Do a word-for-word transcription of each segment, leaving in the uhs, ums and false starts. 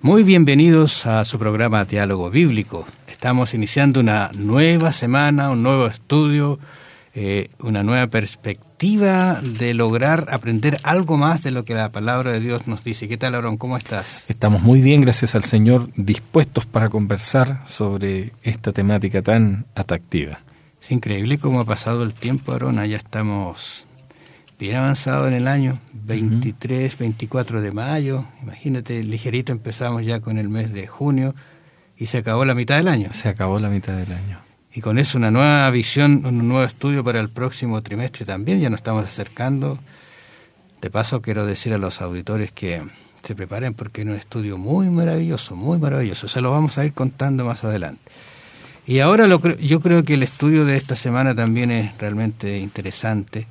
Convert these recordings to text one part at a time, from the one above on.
Muy bienvenidos a su programa Diálogo Bíblico. Estamos iniciando una nueva semana, un nuevo estudio, eh, una nueva perspectiva de lograr aprender algo más de lo que la palabra de Dios nos dice. ¿Qué tal, Aarón? ¿Cómo estás? Estamos muy bien, gracias al Señor, dispuestos para conversar sobre esta temática tan atractiva. Es increíble cómo ha pasado el tiempo, Aarón. Ya estamos bien avanzados en el año, veintitrés, uh-huh. veinticuatro de mayo. Imagínate, ligerito empezamos ya con el mes de junio y se acabó la mitad del año. Se acabó la mitad del año. Y con eso una nueva visión, un nuevo estudio para el próximo trimestre también. Ya nos estamos acercando. De paso, quiero decir a los auditores que se preparen porque es un estudio muy maravilloso, muy maravilloso. Se lo vamos a ir contando más adelante. Y ahora lo, yo creo que el estudio de esta semana también es realmente interesante.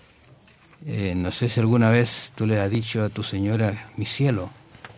Eh, no sé si alguna vez tú le has dicho a tu señora, mi cielo.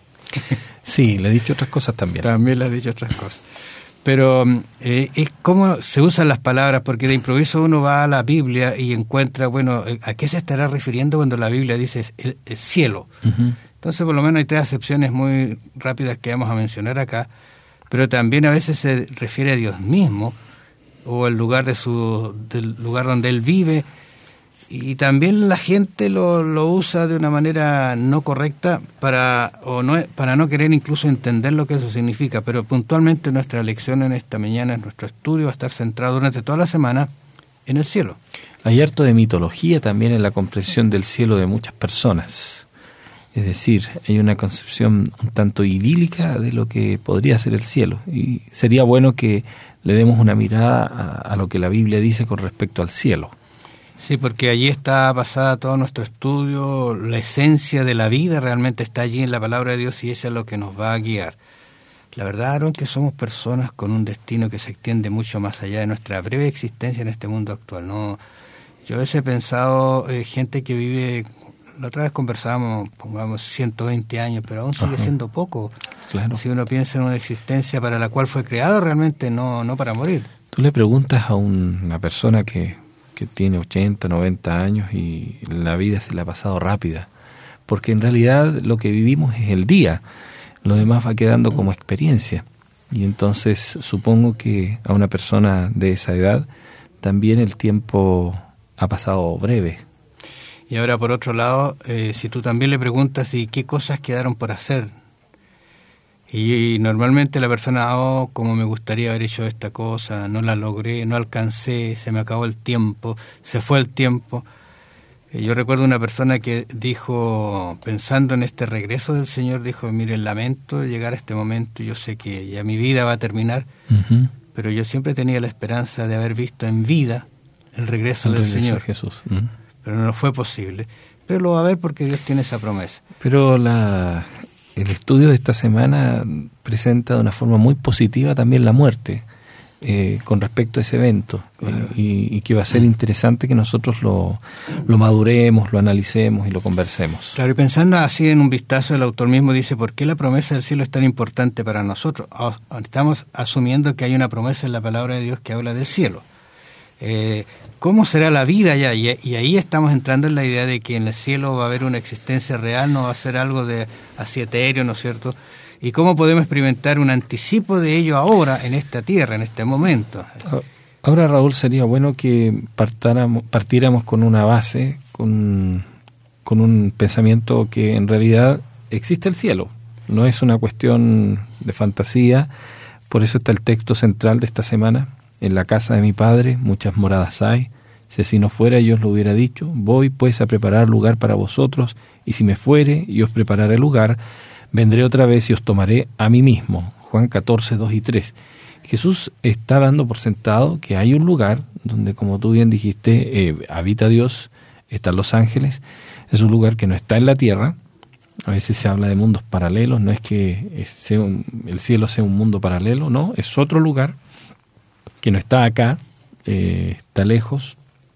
Sí, le he dicho otras cosas también. También le has dicho otras cosas. Pero eh, es cómo se usan las palabras, porque de improviso uno va a la Biblia y encuentra, bueno, ¿a qué se estará refiriendo cuando la Biblia dice el, el cielo? Uh-huh. Entonces, por lo menos hay tres acepciones muy rápidas que vamos a mencionar acá, pero también a veces se refiere a Dios mismo o el lugar de su, del lugar donde Él vive. Y también la gente lo, lo usa de una manera no correcta para o no para no querer incluso entender lo que eso significa. Pero puntualmente nuestra lección en esta mañana, en nuestro estudio, va a estar centrado durante toda la semana en el cielo. Hay harto de mitología también en la comprensión del cielo de muchas personas. Es decir, hay una concepción un tanto idílica de lo que podría ser el cielo. Y sería bueno que le demos una mirada a, a lo que la Biblia dice con respecto al cielo. Sí, porque allí está basada todo nuestro estudio, la esencia de la vida realmente está allí en la palabra de Dios y eso es lo que nos va a guiar. La verdad, Aarón, que somos personas con un destino que se extiende mucho más allá de nuestra breve existencia en este mundo actual. No, yo a veces he pensado, eh, gente que vive, la otra vez conversábamos, pongamos ciento veinte años, pero aún sigue Ajá. siendo poco. Claro. Si uno piensa en una existencia para la cual fue creado, realmente no, no para morir. Tú le preguntas a un, una persona que... que tiene ochenta, noventa años y la vida se le ha pasado rápida, porque en realidad lo que vivimos es el día, lo demás va quedando como experiencia, y entonces supongo que a una persona de esa edad también el tiempo ha pasado breve. Y ahora por otro lado, eh, si tú también le preguntas ¿y qué cosas quedaron por hacer? Y, y normalmente la persona, oh, como me gustaría haber hecho esta cosa, no la logré, no alcancé, se me acabó el tiempo, se fue el tiempo. Eh, yo recuerdo una persona que dijo, pensando en este regreso del Señor, dijo, mire, lamento llegar a este momento, yo sé que ya mi vida va a terminar, uh-huh. pero yo siempre tenía la esperanza de haber visto en vida el regreso el del regreso Señor. De Jesús. Uh-huh. Pero no fue posible. Pero lo va a ver porque Dios tiene esa promesa. Pero la... el estudio de esta semana presenta de una forma muy positiva también la muerte eh, con respecto a ese evento, claro. y, y que va a ser interesante que nosotros lo, lo maduremos, lo analicemos y lo conversemos. Claro, y pensando así en un vistazo, el autor mismo dice, ¿por qué la promesa del cielo es tan importante para nosotros? Estamos asumiendo que hay una promesa en la palabra de Dios que habla del cielo. Eh, ¿Cómo será la vida allá? Y, y ahí estamos entrando en la idea de que en el cielo va a haber una existencia real, no va a ser algo de así etéreo, ¿no es cierto? ¿Y cómo podemos experimentar un anticipo de ello ahora, en esta tierra, en este momento? Ahora, Raúl, sería bueno que partáramos, partiéramos con una base, con, con un pensamiento que en realidad existe el cielo. No es una cuestión de fantasía, por eso está el texto central de esta semana. En la casa de mi padre muchas moradas hay, si así no fuera yo os lo hubiera dicho, voy pues a preparar lugar para vosotros, y si me fuere y os prepararé lugar, vendré otra vez y os tomaré a mí mismo. Juan catorce, dos y tres. Jesús está dando por sentado que hay un lugar donde, como tú bien dijiste, eh, habita Dios, están los ángeles, es un lugar que no está en la tierra. A veces se habla de mundos paralelos, no es que sea un, el cielo sea un mundo paralelo, no, es otro lugar que no está acá, eh, está lejos,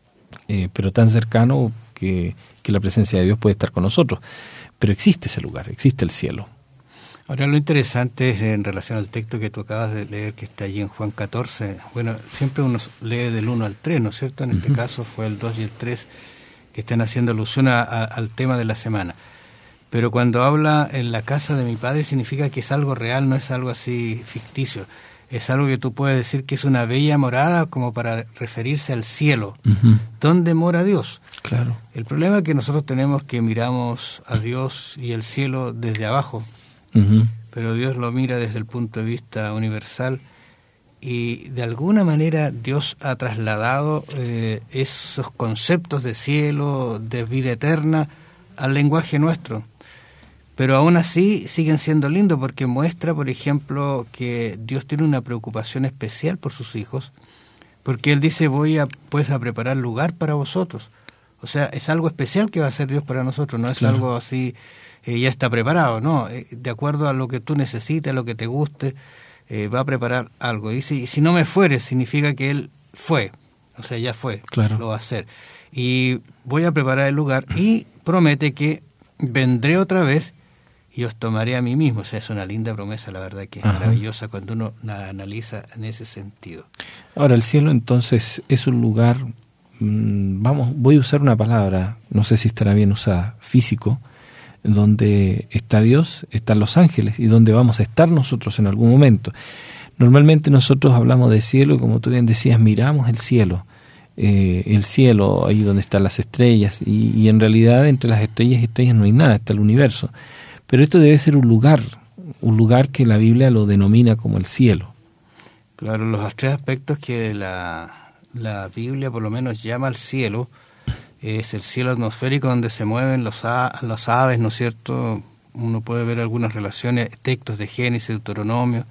eh, pero tan cercano que, que la presencia de Dios puede estar con nosotros. Pero existe ese lugar, existe el cielo. Ahora, lo interesante es en relación al texto que tú acabas de leer, que está allí en Juan catorce. Bueno, siempre uno lee del uno al tres, ¿no es cierto? En este uh-huh. caso fue el dos y el tres que están haciendo alusión a, a, al tema de la semana. Pero cuando habla en la casa de mi Padre significa que es algo real, no es algo así ficticio. Es algo que tú puedes decir que es una bella morada como para referirse al cielo, uh-huh. donde mora Dios. Claro. El problema es que nosotros tenemos que miramos a Dios y el cielo desde abajo, uh-huh. pero Dios lo mira desde el punto de vista universal y de alguna manera Dios ha trasladado eh, esos conceptos de cielo, de vida eterna, al lenguaje nuestro. Pero aún así siguen siendo lindos porque muestra, por ejemplo, que Dios tiene una preocupación especial por sus hijos, porque Él dice, voy a, pues, a preparar lugar para vosotros. O sea, es algo especial que va a hacer Dios para nosotros, no es claro. algo así, eh, ya está preparado, no, eh, de acuerdo a lo que tú necesites, a lo que te guste, eh, va a preparar algo. Y si, si no me fueres, significa que Él fue, o sea, ya fue, claro. lo va a hacer. Y voy a preparar el lugar y promete que vendré otra vez y os tomaré a mí mismo. O sea, es una linda promesa, la verdad que es Ajá. maravillosa cuando uno la analiza en ese sentido. Ahora, el cielo entonces es un lugar, mmm, vamos, voy a usar una palabra, no sé si estará bien usada, físico, donde está Dios, están los ángeles y donde vamos a estar nosotros en algún momento. Normalmente nosotros hablamos de cielo y como tú bien decías, miramos el cielo. Eh, el cielo, ahí donde están las estrellas, y, y en realidad entre las estrellas y estrellas no hay nada, está el universo. Pero esto debe ser un lugar, un lugar que la Biblia lo denomina como el cielo. Claro, los tres aspectos que la, la Biblia por lo menos llama al cielo, es el cielo atmosférico donde se mueven los, a, los aves, ¿no es cierto? Uno puede ver algunas relaciones, textos de Génesis, Deuteronomio,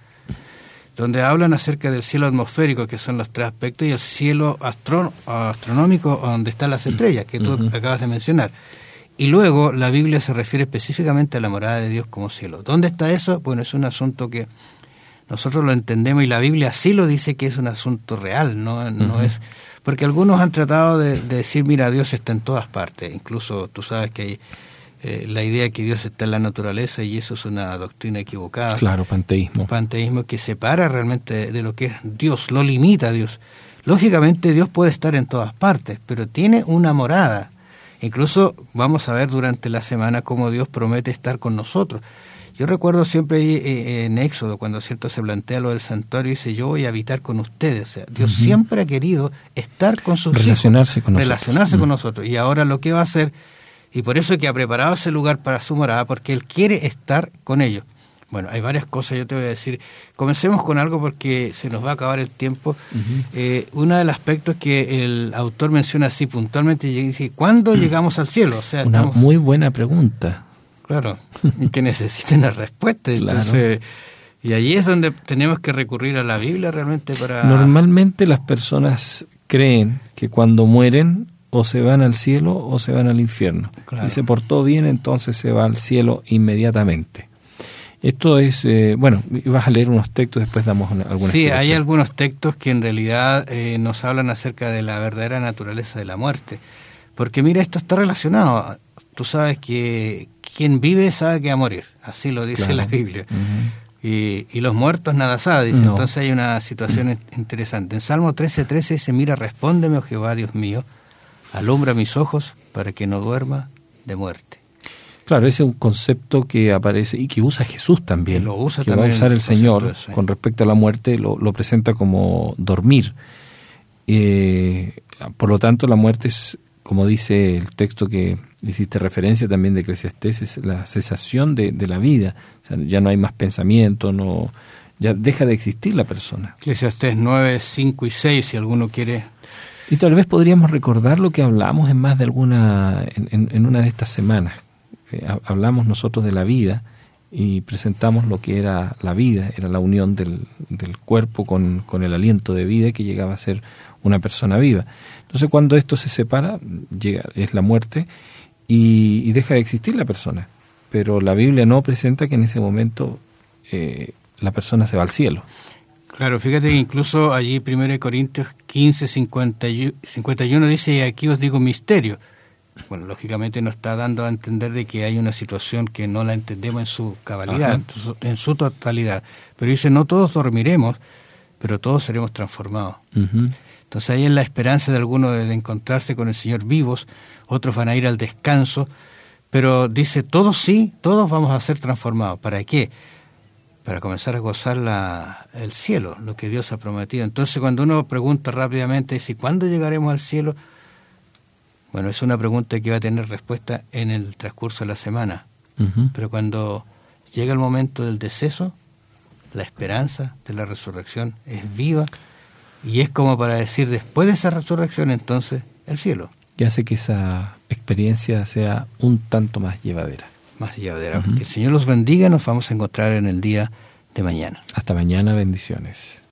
donde hablan acerca del cielo atmosférico, que son los tres aspectos, y el cielo astro, astronómico, donde están las estrellas, que tú uh-huh. acabas de mencionar. Y luego la Biblia se refiere específicamente a la morada de Dios como cielo. ¿Dónde está eso? Bueno, es un asunto que nosotros lo entendemos y la Biblia sí lo dice que es un asunto real, no, no uh-huh. es... Porque algunos han tratado de, de decir, mira, Dios está en todas partes. Incluso tú sabes que hay eh, la idea de que Dios está en la naturaleza y eso es una doctrina equivocada. Claro, panteísmo. Panteísmo que separa realmente de lo que es Dios, lo limita a Dios. Lógicamente Dios puede estar en todas partes, pero tiene una morada. Incluso vamos a ver durante la semana cómo Dios promete estar con nosotros. Yo recuerdo siempre en Éxodo, cuando cierto se plantea lo del santuario, dice, yo voy a habitar con ustedes. O sea, Dios uh-huh. siempre ha querido estar con sus relacionarse hijos, con relacionarse nosotros. con nosotros. Y ahora lo que va a hacer, y por eso es que ha preparado ese lugar para su morada, porque Él quiere estar con ellos. Bueno, hay varias cosas, yo te voy a decir. Comencemos con algo porque se nos va a acabar el tiempo. Uh-huh. Eh, uno de los aspectos que el autor menciona así puntualmente, dice, ¿cuándo llegamos al cielo? O sea, una estamos... muy buena pregunta. Claro, y que necesiten la respuesta. Claro. Entonces, y allí es donde tenemos que recurrir a la Biblia realmente para... Normalmente las personas creen que cuando mueren o se van al cielo o se van al infierno. Claro. Si se portó bien, entonces se va al cielo inmediatamente. Esto es, eh, bueno, vas a leer unos textos, después damos una, algunas Sí, hay algunos textos que en realidad eh, nos hablan acerca de la verdadera naturaleza de la muerte. Porque mira, esto está relacionado. Tú sabes que quien vive sabe que va a morir, así lo dice claro. la Biblia. Uh-huh. Y, y los muertos nada saben, dice. No. Entonces hay una situación uh-huh. interesante. En Salmo trece, trece dice, mira, respóndeme, oh Jehová, Dios mío, alumbra mis ojos para que no duerma de muerte. Claro, ese es un concepto que aparece y que usa Jesús también, lo usa que también va a usar el Señor de eso, ¿eh? Con respecto a la muerte, lo, lo presenta como dormir. Eh, por lo tanto, la muerte es, como dice el texto que hiciste referencia también de Eclesiastés, es la cesación de, de la vida. O sea, ya no hay más pensamiento, no, ya deja de existir la persona. Eclesiastés nueve, cinco y seis, si alguno quiere... Y tal vez podríamos recordar lo que hablamos en más de alguna, en, en, en una de estas semanas. Eh, hablamos nosotros de la vida y presentamos lo que era la vida, era la unión del, del cuerpo con, con el aliento de vida que llegaba a ser una persona viva. Entonces cuando esto se separa, llega, es la muerte y, y deja de existir la persona. Pero la Biblia no presenta que en ese momento eh, la persona se va al cielo. Claro, fíjate que incluso allí primero Corintios quince, cincuenta y uno dice, y aquí os digo misterio. Bueno, lógicamente nos está dando a entender de que hay una situación que no la entendemos en su cabalidad, en su, en su totalidad. Pero dice, no todos dormiremos, pero todos seremos transformados. Uh-huh. Entonces ahí es la esperanza de algunos de encontrarse con el Señor vivos, otros van a ir al descanso, Pero dice, todos sí, todos vamos a ser transformados. ¿Para qué? Para comenzar a gozar la, el cielo, lo que Dios ha prometido. Entonces, cuando uno pregunta rápidamente, dice, ¿cuándo llegaremos al cielo? Bueno, es una pregunta que va a tener respuesta en el transcurso de la semana. Uh-huh. Pero cuando llega el momento del deceso, la esperanza de la resurrección es viva y es como para decir, después de esa resurrección, entonces, el cielo. Que hace que esa experiencia sea un tanto más llevadera. Más llevadera. Uh-huh. Que el Señor los bendiga. Nos vamos a encontrar en el día de mañana. Hasta mañana, bendiciones.